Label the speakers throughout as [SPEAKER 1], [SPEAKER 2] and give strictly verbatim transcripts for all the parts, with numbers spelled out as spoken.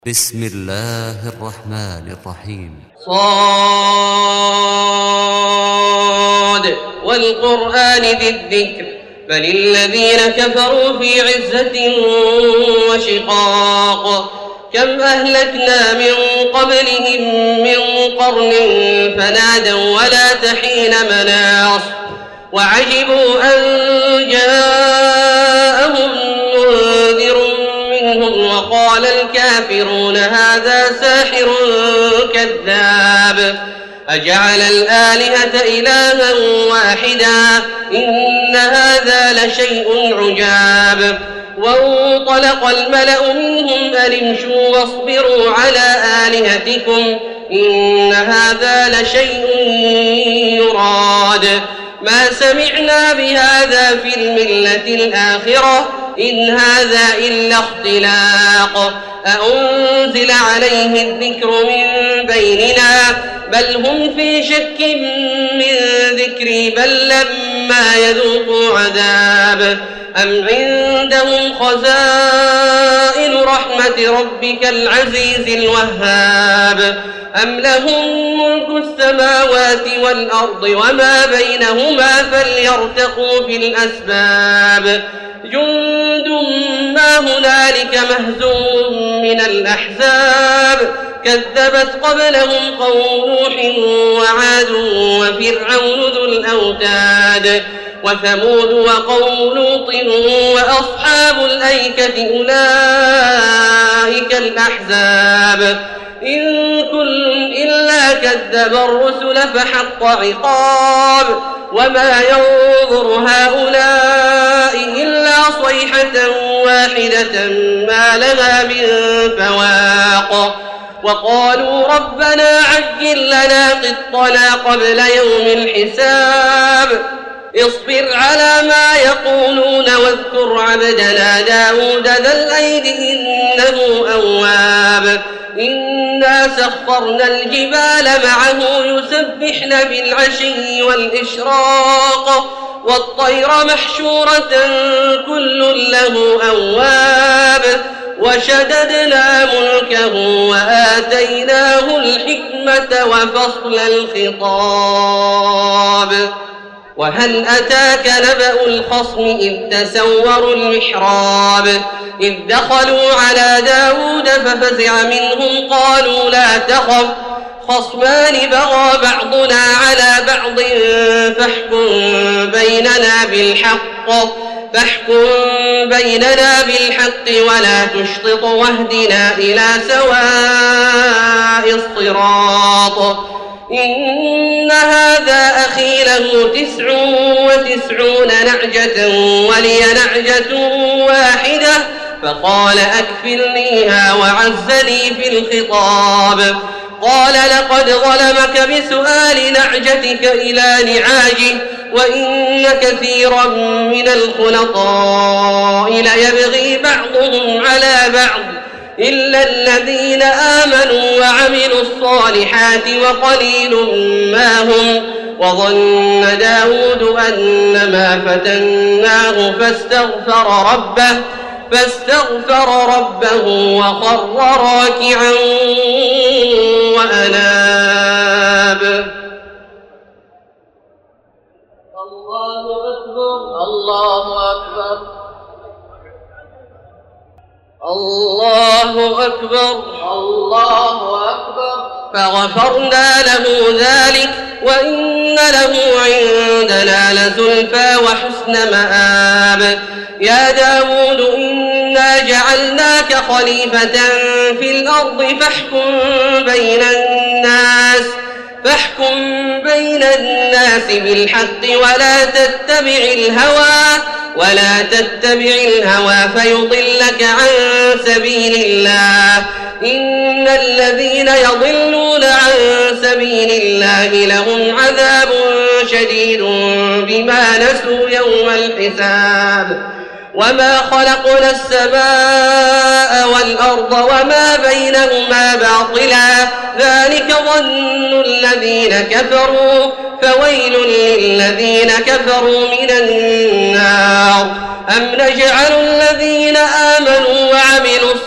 [SPEAKER 1] بسم الله الرحمن الرحيم.
[SPEAKER 2] صاد والقرآن ذي الذكر بل الذين كفروا في عزة وشقاق كم أهلكنا من قبلهم من قرن فنادوا ولا تحين مناص وعجبوا أن جاءهم منذر منهم وقال الكافرون هذا ساحر كذاب أجعل الآلهة إلها واحدا إن هذا لشيء عجاب وانطلق الملأ منهم أن امشوا واصبروا على آلهتكم إن هذا لشيء يراد ما سمعنا بهذا في الملة الآخرة إن هذا إلا اختلاق أأنزل عليه الذكر من بيننا بل هم في شك من ذكري بل لما يذوقوا عذاب أم عندهم خزائن رحمة ربك العزيز الوهاب أم لهم ملك السماوات والأرض وما بينهما فليرتقوا في الأسباب جند ما هنالك مهزوم من الأحزاب كذبت قبلهم قوم نوح وعاد وفرعون ذو الأوتاد وثمود وقوم لوط وأصحاب الأيكة أولئك الأحزاب إن كل إلا كذب الرسل فحق عقاب وما ينظر هؤلاء إلا صيحة واحدة ما لها من فواق وقالوا ربنا عجل لنا قطنا قبل يوم الحساب اصبر على ما يقولون واذكر عبدنا داود ذا الأيد إنه أواب إنا سخرنا الجبال معه يسبحن بالعشي والإشراق والطير محشورة كل له أواب وشددنا ملكه وآتيناه الحكمة وفصل الخطاب وهل أتاك نبأ الخصم إذ تسوروا المحراب إذ دخلوا على داود ففزع منهم قالوا لا تخف خصمان بغى بعضنا على بعض فاحكم بيننا بالحق فاحكم بيننا بالحق ولا تشطط واهدنا إلى سواء الصراط إن هذا أخي له تسع وتسعون نعجة ولي نعجة واحدة فقال أكفلنيها وعزني في الخطاب قال لقد ظلمك بسؤال نعجتك إلى نعاجه وإن كثيرا من الخلطاء ليبغي بعضهم على بعض إلا الذين آمنوا وعملوا الصالحات وقليل ما هم وظن داود أنما فتناه فاستغفر ربه فاستغفر ربه وخر راكعا وأناب الله أكبر الله أكبر الله أكبر الله أكبر فغفرنا له ذلك وإن له عندنا لزلفى وحسن مآب يا داود إنا جعلناك خليفة في الأرض فاحكم بين الناس فاحكم بين الناس بالحق ولا تتبع الهوى ولا تتبع الهوى فيضلك عن سبيل الله إن الذين يضلون عن سبيل الله لهم عذاب شديد بما نسوا يوم الحساب وما خلقنا السماء والأرض وما بينهما باطلا ذلك ظن الذين كفروا فويل للذين كفروا من النار أم نجعل الذين آمنوا وعملوا الصالحات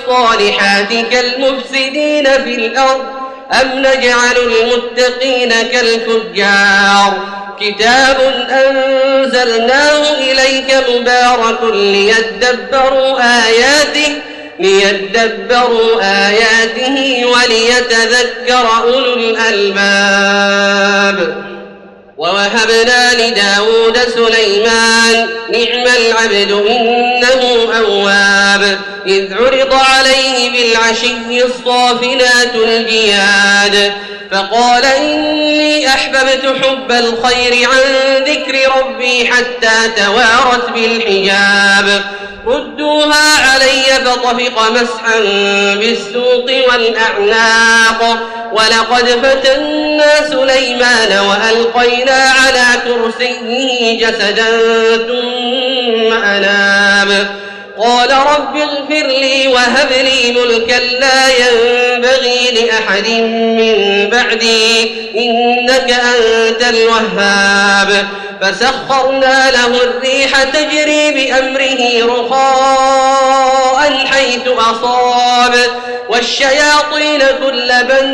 [SPEAKER 2] الصالحات كالمفسدين في الأرض أم نجعل المتقين كالفجار كتاب أنزلناه إليك مبارك ليدبروا آياته ليدبروا آياته وليتذكر أولو الألباب. ووهبنا لداود سليمان نعم العبد إنه أواب إذ عرض عليه بالعشي الصافنات الجياد فقال إني أحببت حب الخير عن ذكر ربي حتى توارت بالحجاب ردوها علي فطفق مسحا بالسوق والأعناق ولقد فتنا سليمان وألقينا على كرسيه جسدا ثم أناب قال رب اغفر لي وهب لي ملكا لا ينبغي لأحد من بعدي إنك أنت الوهاب فسخرنا له الريح تجري بأمره رخاء حيث أصاب والشياطين كل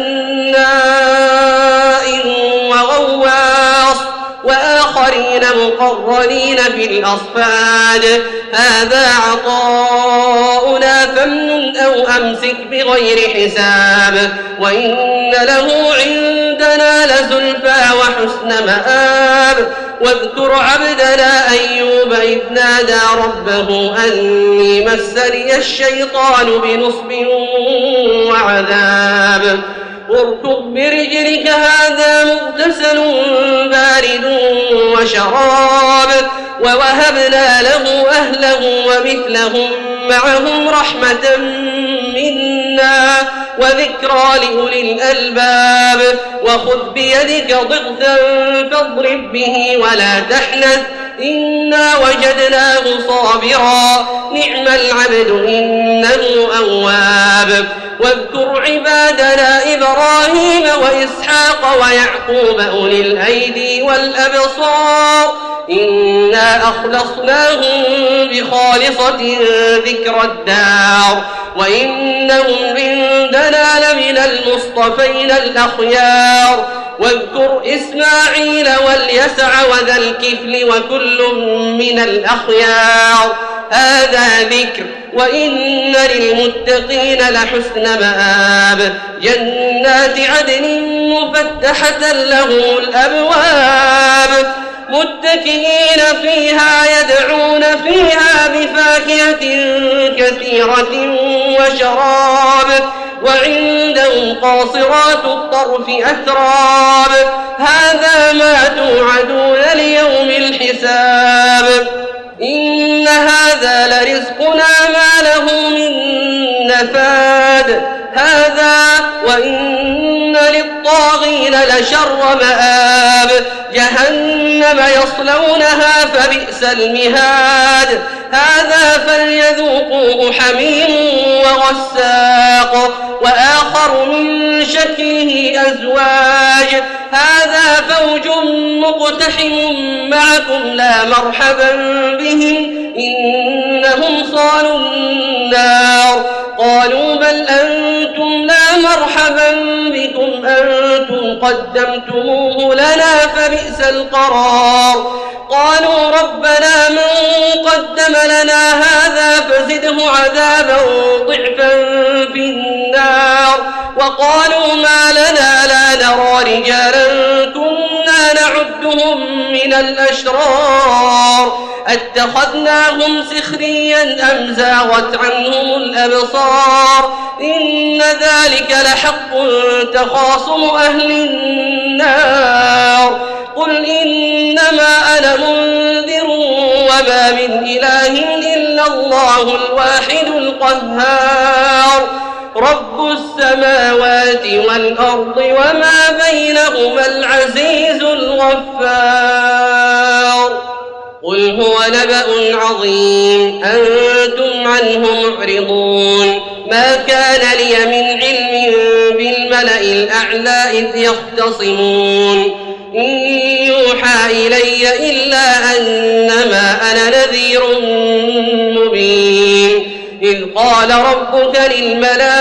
[SPEAKER 2] بناء وغواص وآخرين مقرنين في الأصفاد هذا عطاؤنا فامنن أو أمسك بغير حساب وإن له عندنا لزلفى وحسن مآب واذكر عبدنا أيوب إذ نادى ربه أني مسني الشيطان بنصب وعذاب اركض برجلك هذا مغتسل بارد وشراب ووهبنا له أهله ومثلهم معهم رحمة منا وذكرى لأولي الألباب وخذ بيدك ضغثا فاضرب به ولا تحنث إنا وجدناه صابرا نعم العبد إنه أواب واذكر عبادنا إبراهيم وإسحاق ويعقوب أولي الأيدي والأبصار إنا أخلصناهم بخالصة ذكر الدار وإنهم عندنا لمن المصطفين الأخيار واذكر إسماعيل واليسع وذا الكفل وكل من الأخيار هذا ذكر وإن للمتقين لحسن مآب جنات عدن مفتحة لهم الأبواب متكئين فيها يدعون فيها بفاكهة كثيرة وشراب وعندهم قاصرات الطرف أتراب هذا ما توعدون ليوم الحساب إن هذا لرزقنا ما له من نفاد هذا وإن للطاغين لشر مآب جهنم يصلونها فبئس المهاد هذا فليذوقوه حميم وغساق وآخر من شكله أزواج هذا فوج مقتحم معكم لا مرحبا بهم إنهم صالوا النار قالوا بل أنتم لا مرحبا بكم أنتم قدمتموه لنا فبئس القرار قالوا ربنا من قدم لنا هذا فزده عذابا ضعفا في النار وقالوا ما لنا لا نرى رجالا كنا نعدهم من الأشرار أتخذناهم سخريا أم زاغت عنهم الأبصار إن ذلك لحق تخاصم أهل النار قل إنما أنا منذر وما من إله إلا الله الواحد القهار رب السماوات والأرض وما بينهما العزيز الغفار قل هو نبأ عظيم أنتم عنه معرضون ما كان لي من علم بالملأ الأعلى إذ يختصمون إن يوحى إلي إلا أنما أنا نذير مبين إذ قال ربك للملائكة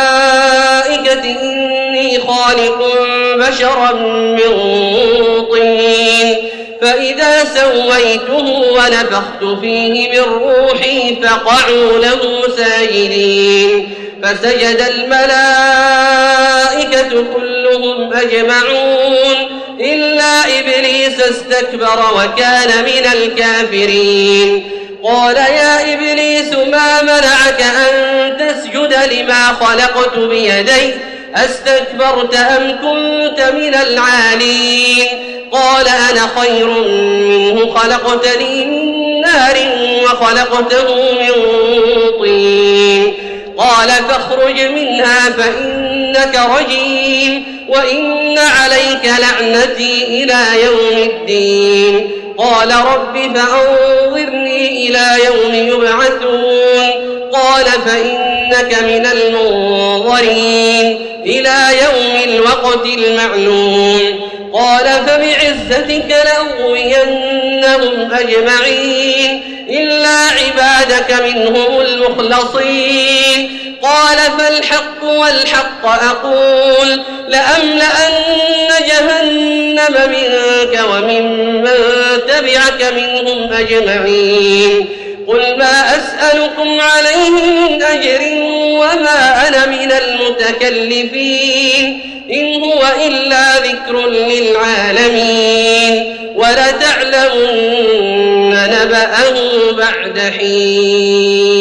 [SPEAKER 2] إني خالق بشرا من طين فإذا سويته ونفخت فيه من روحي فقعوا له ساجدين فسجد الملائكة كلهم أجمعون إلا إبليس استكبر وكان من الكافرين قال يا إبليس ما منعك أن تسجد لما خلقت بيدي أستكبرت أم كنت من العالين قال أنا خير منه خلقتني من نار وخلقته من طين قال فاخرج منها فإنك رجيم وإن عليك لعنتي إلى يوم الدين قال رب فأنظرني إلى يوم يبعثون قال فإنك من المنظرين إلى يوم الوقت المعلوم قال فبعزتك لأغوينهم أجمعين إلا عبادك منهم المخلصين قال فالحق والحق أقول لأملأن جهنم منك وممن تبعك منهم أجمعين قل ما أسألكم عليه من أجر وما أنا من المتكلفين إن هو إلا ذكر للعالمين ولتعلمن نبأه بعد حين.